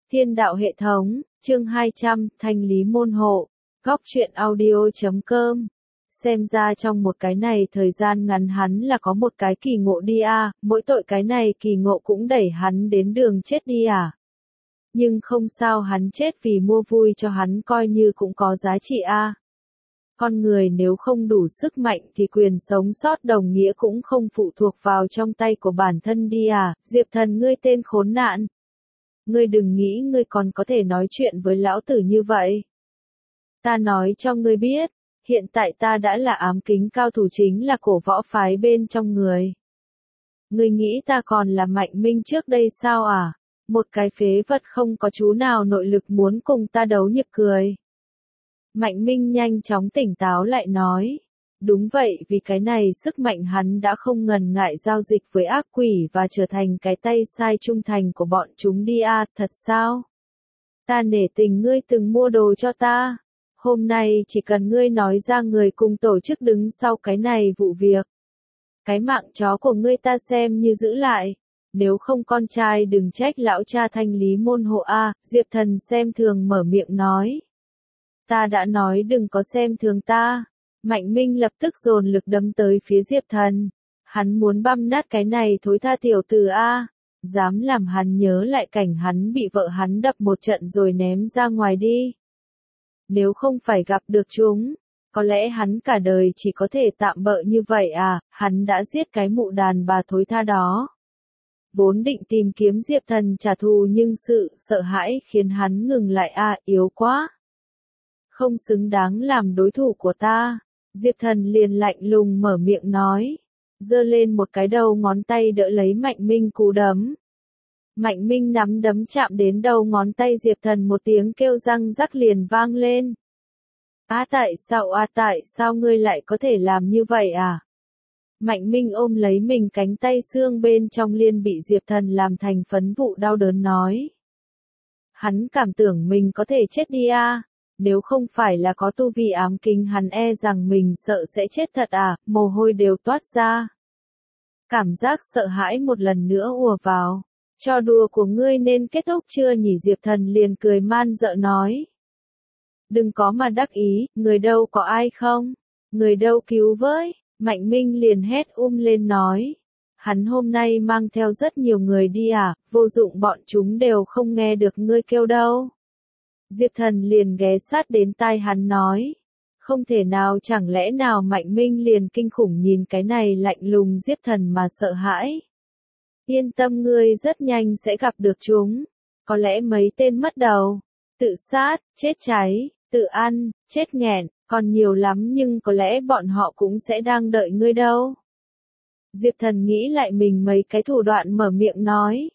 Thiên đạo hệ thống, chương 200, thanh lý môn hộ, góc truyện audio.com. Xem ra trong một cái này thời gian ngắn hắn là có một cái kỳ ngộ đi à, mỗi tội cái này kỳ ngộ cũng đẩy hắn đến đường chết đi à. Nhưng không sao, hắn chết vì mua vui cho hắn coi như cũng có giá trị à. Con người nếu không đủ sức mạnh thì quyền sống sót đồng nghĩa cũng không phụ thuộc vào trong tay của bản thân đi à. Diệp Thần, ngươi tên khốn nạn. Ngươi đừng nghĩ ngươi còn có thể nói chuyện với lão tử như vậy. Ta nói cho ngươi biết, hiện tại ta đã là ám kính cao thủ, chính là cổ võ phái bên trong người. Ngươi nghĩ ta còn là Mạnh Minh trước đây sao à? Một cái phế vật không có chú nào nội lực muốn cùng ta đấu nhịp cười. Mạnh Minh nhanh chóng tỉnh táo lại nói. Đúng vậy, vì cái này sức mạnh hắn đã không ngần ngại giao dịch với ác quỷ và trở thành cái tay sai trung thành của bọn chúng đi à, thật sao? Ta nể tình ngươi từng mua đồ cho ta. Hôm nay chỉ cần ngươi nói ra người cùng tổ chức đứng sau cái này vụ việc. Cái mạng chó của ngươi ta xem như giữ lại. Nếu không con trai đừng trách lão cha thanh lý môn hộ a. Diệp Thần xem thường mở miệng nói. Ta đã nói đừng có xem thường ta. Mạnh Minh lập tức dồn lực đấm tới phía Diệp Thần. Hắn muốn băm nát cái này thối tha tiểu tử a. Dám làm hắn nhớ lại cảnh hắn bị vợ hắn đập một trận rồi ném ra ngoài đi. Nếu không phải gặp được chúng, có lẽ hắn cả đời chỉ có thể tạm bợ như vậy à. Hắn đã giết cái mụ đàn bà thối tha đó. Vốn định tìm kiếm Diệp Thần trả thù nhưng sự sợ hãi khiến hắn ngừng lại à, yếu quá. Không xứng đáng làm đối thủ của ta. Diệp Thần liền lạnh lùng mở miệng nói. Giơ lên một cái đầu ngón tay đỡ lấy Mạnh Minh cú đấm. Mạnh Minh nắm đấm chạm đến đầu ngón tay Diệp Thần, một tiếng kêu răng rắc liền vang lên. Tại sao ngươi lại có thể làm như vậy à? Mạnh Minh ôm lấy mình, cánh tay xương bên trong liền bị Diệp Thần làm thành phấn vụ, đau đớn nói. Hắn cảm tưởng mình có thể chết đi à? Nếu không phải là có tu vi ám kính hắn e rằng mình sợ sẽ chết thật à, mồ hôi đều toát ra. Cảm giác sợ hãi một lần nữa ùa vào. Trò đùa của ngươi nên kết thúc chưa nhỉ? Diệp Thần liền cười man dợ nói. Đừng có mà đắc ý, người đâu có ai không? Người đâu cứu với? Mạnh Minh liền hét lên nói. Hắn hôm nay mang theo rất nhiều người đi à, vô dụng, bọn chúng đều không nghe được ngươi kêu đâu. Diệp Thần liền ghé sát đến tai hắn nói. Không thể nào, chẳng lẽ nào? Mạnh Minh liền kinh khủng nhìn cái này lạnh lùng Diệp Thần mà sợ hãi. Yên tâm, ngươi rất nhanh sẽ gặp được chúng. Có lẽ mấy tên mất đầu, tự sát, chết cháy, tự ăn, chết nghẹn, còn nhiều lắm, nhưng có lẽ bọn họ cũng sẽ đang đợi ngươi đâu. Diệp Thần nghĩ lại mình mấy cái thủ đoạn mở miệng nói.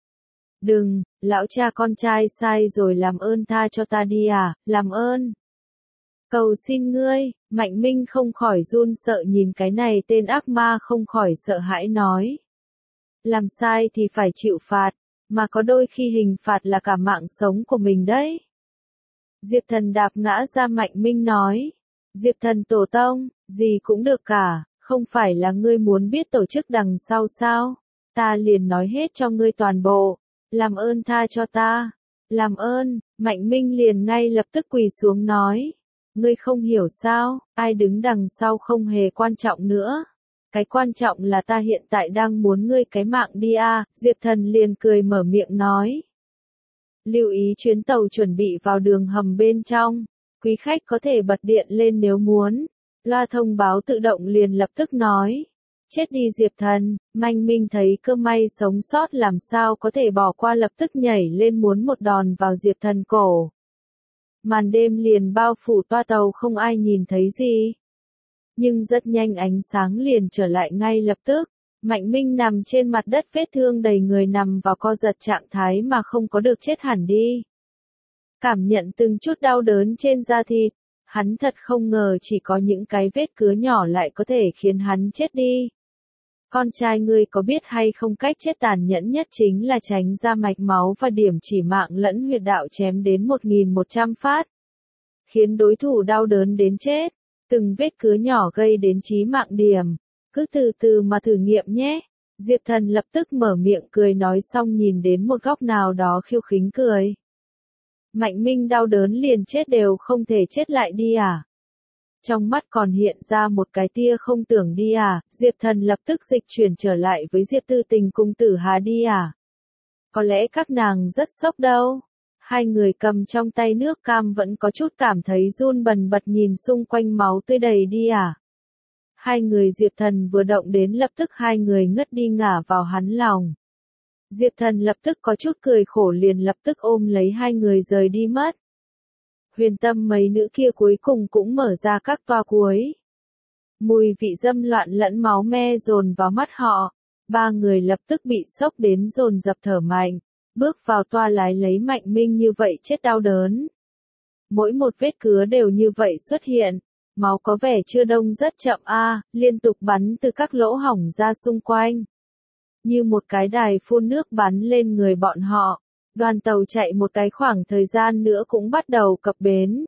Đừng, lão cha, con trai sai rồi, làm ơn tha cho ta đi à, làm ơn. Cầu xin ngươi. Mạnh Minh không khỏi run sợ nhìn cái này tên ác ma, không khỏi sợ hãi nói. Làm sai thì phải chịu phạt, mà có đôi khi hình phạt là cả mạng sống của mình đấy. Diệp Thần đạp ngã ra Mạnh Minh nói. Diệp Thần tổ tông, gì cũng được cả, không phải là ngươi muốn biết tổ chức đằng sau sao? Ta liền nói hết cho ngươi toàn bộ, làm ơn tha cho ta, làm ơn. Mạnh Minh liền ngay lập tức quỳ xuống nói. Ngươi không hiểu sao, ai đứng đằng sau không hề quan trọng nữa. Cái quan trọng là ta hiện tại đang muốn ngươi cái mạng đi à. Diệp Thần liền cười mở miệng nói. Lưu ý chuyến tàu chuẩn bị vào đường hầm bên trong. Quý khách có thể bật điện lên nếu muốn. Loa thông báo tự động liền lập tức nói. Chết đi Diệp Thần. Mạnh Minh thấy cơ may sống sót làm sao có thể bỏ qua, lập tức nhảy lên muốn một đòn vào Diệp Thần cổ. Màn đêm liền bao phủ toa tàu, không ai nhìn thấy gì. Nhưng rất nhanh ánh sáng liền trở lại ngay lập tức. Mạnh Minh nằm trên mặt đất, vết thương đầy người, nằm vào co giật trạng thái mà không có được chết hẳn đi. Cảm nhận từng chút đau đớn trên da thịt, hắn thật không ngờ chỉ có những cái vết cứa nhỏ lại có thể khiến hắn chết đi. Con trai, ngươi có biết hay không, cách chết tàn nhẫn nhất chính là tránh ra mạch máu và điểm chỉ mạng lẫn huyệt đạo chém đến 1100 phát. Khiến đối thủ đau đớn đến chết. Từng vết cứa nhỏ gây đến chí mạng điểm. Cứ từ từ mà thử nghiệm nhé. Diệp Thần lập tức mở miệng cười nói xong nhìn đến một góc nào đó khiêu khích cười. Mạnh Minh đau đớn liền chết đều không thể chết lại đi à? Trong mắt còn hiện ra một cái tia không tưởng đi à, Diệp Thần lập tức dịch chuyển trở lại với Diệp Tư Tình cùng Tử Hà đi à? Có lẽ các nàng rất sốc đâu. Hai người cầm trong tay nước cam vẫn có chút cảm thấy run bần bật nhìn xung quanh máu tươi đầy đi à? Hai người Diệp Thần vừa động đến lập tức hai người ngất đi ngả vào hắn lòng. Diệp Thần lập tức có chút cười khổ liền lập tức ôm lấy hai người rời đi mất. Huyền Tâm mấy nữ kia cuối cùng cũng mở ra các toa cuối. Mùi vị dâm loạn lẫn máu me dồn vào mắt họ. Ba người lập tức bị sốc đến dồn dập thở mạnh. Bước vào toa lái lấy Mạnh Minh như vậy chết đau đớn. Mỗi một vết cứa đều như vậy xuất hiện. Máu có vẻ chưa đông rất chậm liên tục bắn từ các lỗ hổng ra xung quanh. Như một cái đài phun nước bắn lên người bọn họ. Đoàn tàu chạy một cái khoảng thời gian nữa cũng bắt đầu cập bến.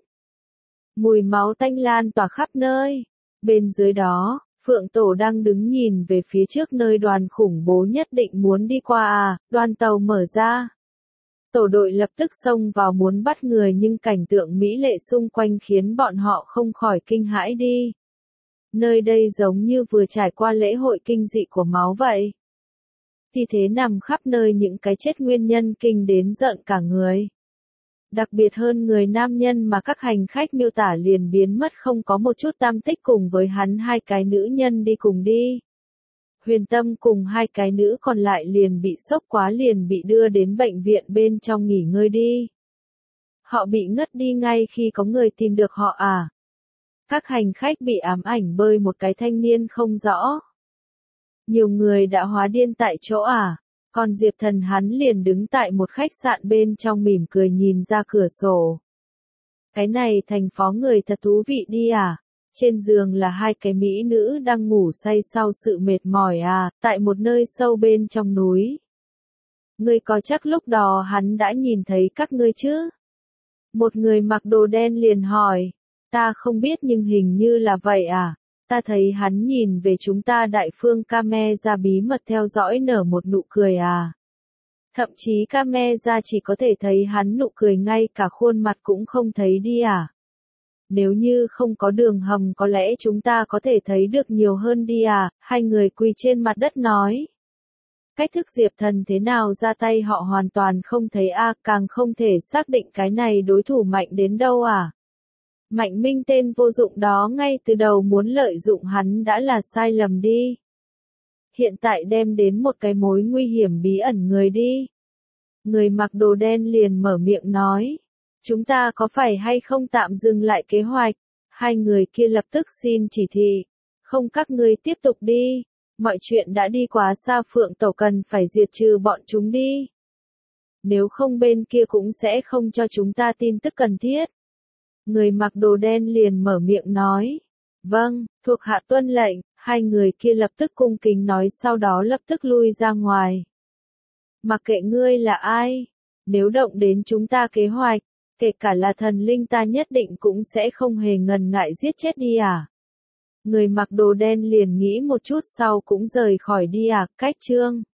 Mùi máu tanh lan tỏa khắp nơi. Bên dưới đó, Phượng Tổ đang đứng nhìn về phía trước nơi đoàn khủng bố nhất định muốn đi qua đoàn tàu mở ra. Tổ đội lập tức xông vào muốn bắt người nhưng cảnh tượng mỹ lệ xung quanh khiến bọn họ không khỏi kinh hãi đi. Nơi đây giống như vừa trải qua lễ hội kinh dị của máu vậy. Thi thế nằm khắp nơi những cái chết nguyên nhân kinh đến giận cả người. Đặc biệt hơn người nam nhân mà các hành khách miêu tả liền biến mất không có một chút tăm tích cùng với hắn hai cái nữ nhân đi cùng đi. Huyền Tâm cùng hai cái nữ còn lại liền bị sốc quá liền bị đưa đến bệnh viện bên trong nghỉ ngơi đi. Họ bị ngất đi ngay khi có người tìm được họ à. Các hành khách bị ám ảnh bởi một cái thanh niên không rõ. Nhiều người đã hóa điên tại chỗ à. Còn Diệp Thần hắn liền đứng tại một khách sạn bên trong mỉm cười nhìn ra cửa sổ. Cái này thành phố người thật thú vị đi à. Trên giường là hai cái mỹ nữ đang ngủ say sau sự mệt mỏi tại một nơi sâu bên trong núi. Ngươi có chắc lúc đó hắn đã nhìn thấy các ngươi chứ? Một người mặc đồ đen liền hỏi. Ta không biết nhưng hình như là vậy à. Ta thấy hắn nhìn về chúng ta đại phương camera bí mật theo dõi nở một nụ cười à. Thậm chí camera chỉ có thể thấy hắn nụ cười ngay cả khuôn mặt cũng không thấy đi à. Nếu như không có đường hầm có lẽ chúng ta có thể thấy được nhiều hơn đi à, hai người quỳ trên mặt đất nói. Cách thức Diệp Thần thế nào ra tay họ hoàn toàn không thấy càng không thể xác định cái này đối thủ mạnh đến đâu à. Mạnh Minh tên vô dụng đó ngay từ đầu muốn lợi dụng hắn đã là sai lầm đi. Hiện tại đem đến một cái mối nguy hiểm bí ẩn người đi. Người mặc đồ đen liền mở miệng nói. Chúng ta có phải hay không tạm dừng lại kế hoạch? Hai người kia lập tức xin chỉ thị. Không các ngươi tiếp tục đi. Mọi chuyện đã đi quá xa Phượng Tổ cần phải diệt trừ bọn chúng đi. Nếu không bên kia cũng sẽ không cho chúng ta tin tức cần thiết. Người mặc đồ đen liền mở miệng nói. Vâng, thuộc hạ tuân lệnh, hai người kia lập tức cung kính nói sau đó lập tức lui ra ngoài. Mặc kệ ngươi là ai, nếu động đến chúng ta kế hoạch, kể cả là thần linh ta nhất định cũng sẽ không hề ngần ngại giết chết đi à. Người mặc đồ đen liền nghĩ một chút sau cũng rời khỏi đi à, cách chương.